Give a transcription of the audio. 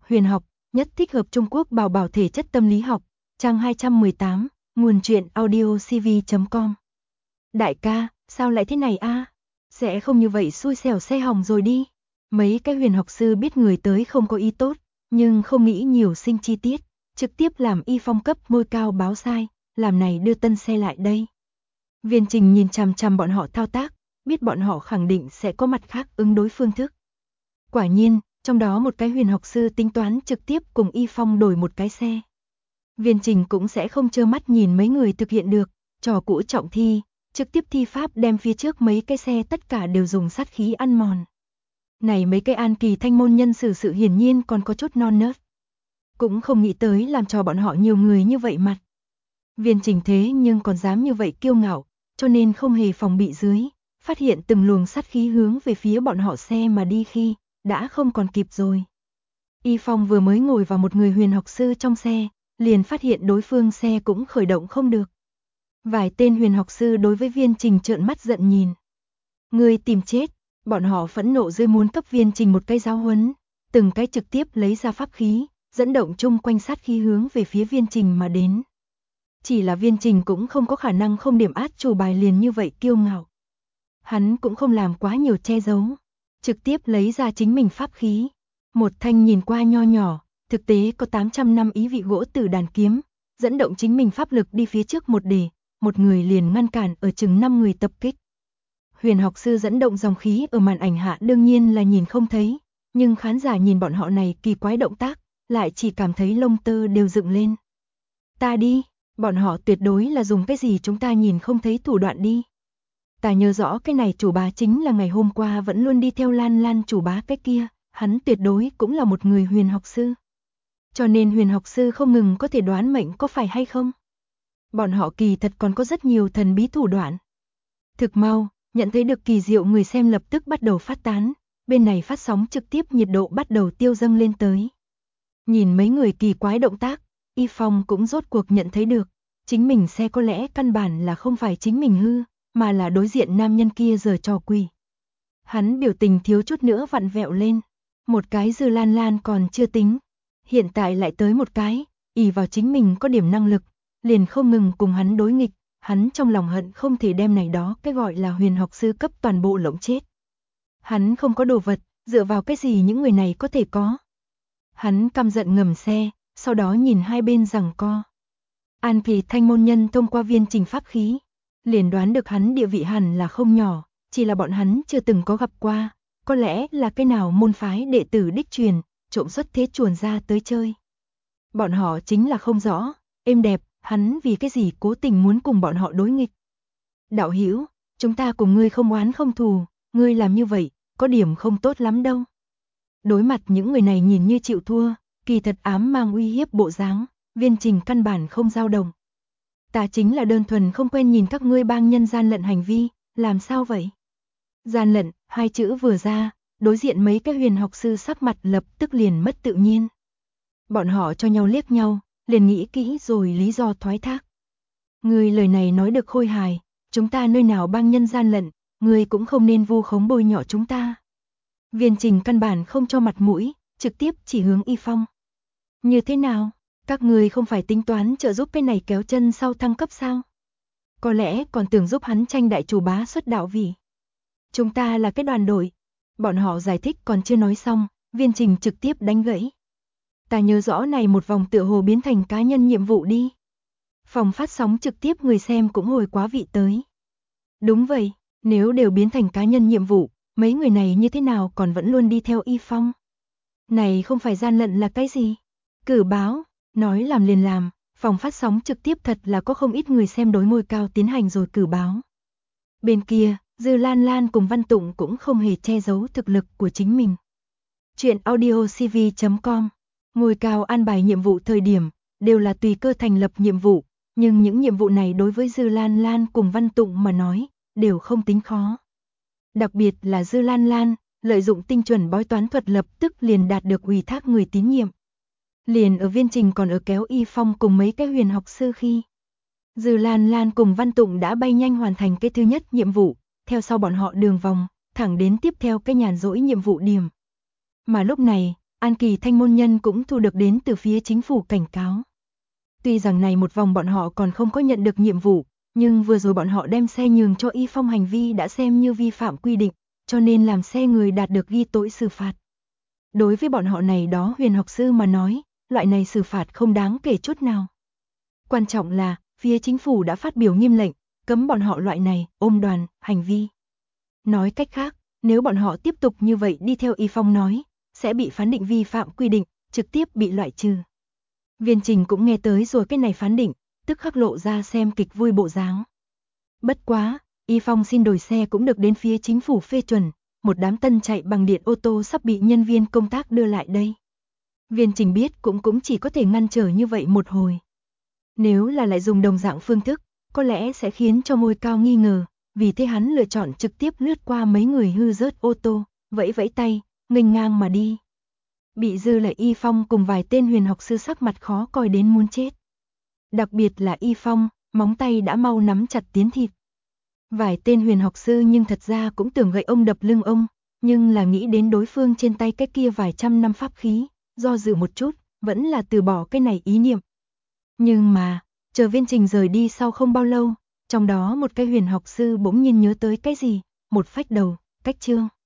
Huyền học, nhất thích hợp Trung Quốc bảo bảo thể chất tâm lý học, trang 218, nguồn truyện audiocv.com. Đại ca, sao lại thế này a? Sẽ không như vậy xui xẻo xe hỏng rồi đi. Mấy cái huyền học sư biết người tới không có ý tốt, nhưng không nghĩ nhiều sinh chi tiết, trực tiếp làm Y Phong cấp môi cao báo sai, làm này đưa tân xe lại đây. Viên Trình nhìn chằm chằm bọn họ thao tác, biết bọn họ khẳng định sẽ có mặt khác ứng đối phương thức. Quả nhiên, trong đó một cái huyền học sư tính toán trực tiếp cùng Y Phong đổi một cái xe. Viên Trình cũng sẽ không trơ mắt nhìn mấy người thực hiện được, trò cũ trọng thi, trực tiếp thi pháp đem phía trước mấy cái xe tất cả đều dùng sát khí ăn mòn. Này mấy cái An Kỳ Thanh môn nhân xử sự hiển nhiên còn có chút non nớt. Cũng không nghĩ tới làm cho bọn họ nhiều người như vậy mặt. Viên Trình thế nhưng còn dám như vậy kiêu ngạo, cho nên không hề phòng bị dưới, phát hiện từng luồng sát khí hướng về phía bọn họ xe mà đi khi, đã không còn kịp rồi. Y Phong vừa mới ngồi vào một người huyền học sư trong xe, liền phát hiện đối phương xe cũng khởi động không được. Vài tên huyền học sư đối với Viên Trình trợn mắt giận nhìn. Người tìm chết, bọn họ phẫn nộ dưới muốn cấp Viên Trình một cái giáo huấn, từng cái trực tiếp lấy ra pháp khí, dẫn động chung quanh sát khí hướng về phía Viên Trình mà đến. Chỉ là Viên Trình cũng không có khả năng không điểm át chủ bài liền như vậy kiêu ngạo. Hắn cũng không làm quá nhiều che giấu, trực tiếp lấy ra chính mình pháp khí. Một thanh nhìn qua nho nhỏ, thực tế có 800 năm ý vị gỗ tử đàn kiếm, dẫn động chính mình pháp lực đi phía trước một người liền ngăn cản ở chừng 5 người tập kích. Huyền học sư dẫn động dòng khí ở màn ảnh hạ đương nhiên là nhìn không thấy, nhưng khán giả nhìn bọn họ này kỳ quái động tác, lại chỉ cảm thấy lông tơ đều dựng lên. Ta đi, bọn họ tuyệt đối là dùng cái gì chúng ta nhìn không thấy thủ đoạn đi. Ta nhớ rõ cái này chủ bá chính là ngày hôm qua vẫn luôn đi theo Lan Lan chủ bá cái kia, hắn tuyệt đối cũng là một người huyền học sư. Cho nên huyền học sư không ngừng có thể đoán mệnh có phải hay không. Bọn họ kỳ thật còn có rất nhiều thần bí thủ đoạn. Thực mau, nhận thấy được kỳ diệu người xem lập tức bắt đầu phát tán, bên này phát sóng trực tiếp nhiệt độ bắt đầu tiêu dâng lên tới. Nhìn mấy người kỳ quái động tác, Y Phong cũng rốt cuộc nhận thấy được, chính mình xe có lẽ căn bản là không phải chính mình hư, mà là đối diện nam nhân kia giở trò quỷ. Hắn biểu tình thiếu chút nữa vặn vẹo lên, một cái Dư Lan Lan còn chưa tính, hiện tại lại tới một cái, ỷ vào chính mình có điểm năng lực, liền không ngừng cùng hắn đối nghịch, hắn trong lòng hận không thể đem này đó cái gọi là huyền học sư cấp toàn bộ lộng chết. Hắn không có đồ vật, dựa vào cái gì những người này có thể có. Hắn căm giận ngầm xe, sau đó nhìn hai bên giằng co. An Kỳ Thanh môn nhân thông qua Viên Trình pháp khí, liền đoán được hắn địa vị hẳn là không nhỏ, chỉ là bọn hắn chưa từng có gặp qua, có lẽ là cái nào môn phái đệ tử đích truyền, trộm xuất thế chuồn ra tới chơi. Bọn họ chính là không rõ, êm đẹp, hắn vì cái gì cố tình muốn cùng bọn họ đối nghịch. Đạo hữu, chúng ta cùng ngươi không oán không thù, ngươi làm như vậy, có điểm không tốt lắm đâu. Đối mặt những người này nhìn như chịu thua, kỳ thật ám mang uy hiếp bộ dáng, Viên Trình căn bản không dao động. Ta chính là đơn thuần không quen nhìn các ngươi bang nhân gian lận hành vi, làm sao vậy? Gian lận, hai chữ vừa ra, đối diện mấy cái huyền học sư sắc mặt lập tức liền mất tự nhiên. Bọn họ cho nhau liếc nhau, liền nghĩ kỹ rồi lý do thoái thác. Ngươi lời này nói được khôi hài, chúng ta nơi nào bang nhân gian lận, ngươi cũng không nên vu khống bôi nhọ chúng ta. Viên Trình căn bản không cho mặt mũi, trực tiếp chỉ hướng Y Phong. Như thế nào? Các người không phải tính toán trợ giúp cái này kéo chân sau thăng cấp sao? Có lẽ còn tưởng giúp hắn tranh đại chủ bá xuất đạo vị. Chúng ta là cái đoàn đội. Bọn họ giải thích còn chưa nói xong, Viên Trình trực tiếp đánh gãy. Ta nhớ rõ này một vòng tựa hồ biến thành cá nhân nhiệm vụ đi. Phòng phát sóng trực tiếp người xem cũng hồi quá vị tới. Đúng vậy, nếu đều biến thành cá nhân nhiệm vụ, mấy người này như thế nào còn vẫn luôn đi theo Y Phong? Này không phải gian lận là cái gì? Cử báo, nói làm liền làm, phòng phát sóng trực tiếp thật là có không ít người xem đối ngôi cao tiến hành rồi cử báo. Bên kia, Dư Lan Lan cùng Văn Tụng cũng không hề che giấu thực lực của chính mình. Chuyện audiocv.com, ngôi cao an bài nhiệm vụ thời điểm, đều là tùy cơ thành lập nhiệm vụ, nhưng những nhiệm vụ này đối với Dư Lan Lan cùng Văn Tụng mà nói, đều không tính khó. Đặc biệt là Dư Lan Lan, lợi dụng tinh chuẩn bói toán thuật lập tức liền đạt được ủy thác người tín nhiệm. Liền ở Viên Trình còn ở kéo Y Phong cùng mấy cái huyền học sư khi. Dư Lan Lan cùng Văn Tụng đã bay nhanh hoàn thành cái thứ nhất nhiệm vụ, theo sau bọn họ đường vòng, thẳng đến tiếp theo cái nhàn rỗi nhiệm vụ điểm. Mà lúc này, An Kỳ Thanh môn nhân cũng thu được đến từ phía chính phủ cảnh cáo. Tuy rằng này một vòng bọn họ còn không có nhận được nhiệm vụ, nhưng vừa rồi bọn họ đem xe nhường cho Y Phong hành vi đã xem như vi phạm quy định, cho nên làm xe người đạt được ghi tội xử phạt. Đối với bọn họ này đó huyền học sư mà nói, loại này xử phạt không đáng kể chút nào. Quan trọng là, phía chính phủ đã phát biểu nghiêm lệnh, cấm bọn họ loại này, ôm đoàn, hành vi. Nói cách khác, nếu bọn họ tiếp tục như vậy đi theo Y Phong nói, sẽ bị phán định vi phạm quy định, trực tiếp bị loại trừ. Viên Trình cũng nghe tới rồi cái này phán định, tức khắc lộ ra xem kịch vui bộ dáng. Bất quá, Y Phong xin đổi xe cũng được đến phía chính phủ phê chuẩn, một đám tân chạy bằng điện ô tô sắp bị nhân viên công tác đưa lại đây. Viên Trình biết cũng chỉ có thể ngăn trở như vậy một hồi. Nếu là lại dùng đồng dạng phương thức, có lẽ sẽ khiến cho Ngôi Cao nghi ngờ, vì thế hắn lựa chọn trực tiếp lướt qua mấy người hư rớt ô tô, vẫy vẫy tay, nghênh ngang mà đi. Bị dư lại Y Phong cùng vài tên huyền học sư sắc mặt khó coi đến muốn chết. Đặc biệt là Y Phong, móng tay đã mau nắm chặt tiến thịt. Vài tên huyền học sư nhưng thật ra cũng tưởng gậy ông đập lưng ông, nhưng là nghĩ đến đối phương trên tay cái kia vài trăm năm pháp khí, do dự một chút, vẫn là từ bỏ cái này ý niệm. Nhưng mà, chờ Viên Trình rời đi sau không bao lâu, trong đó một cái huyền học sư bỗng nhiên nhớ tới cái gì, một phách đầu, cách chương.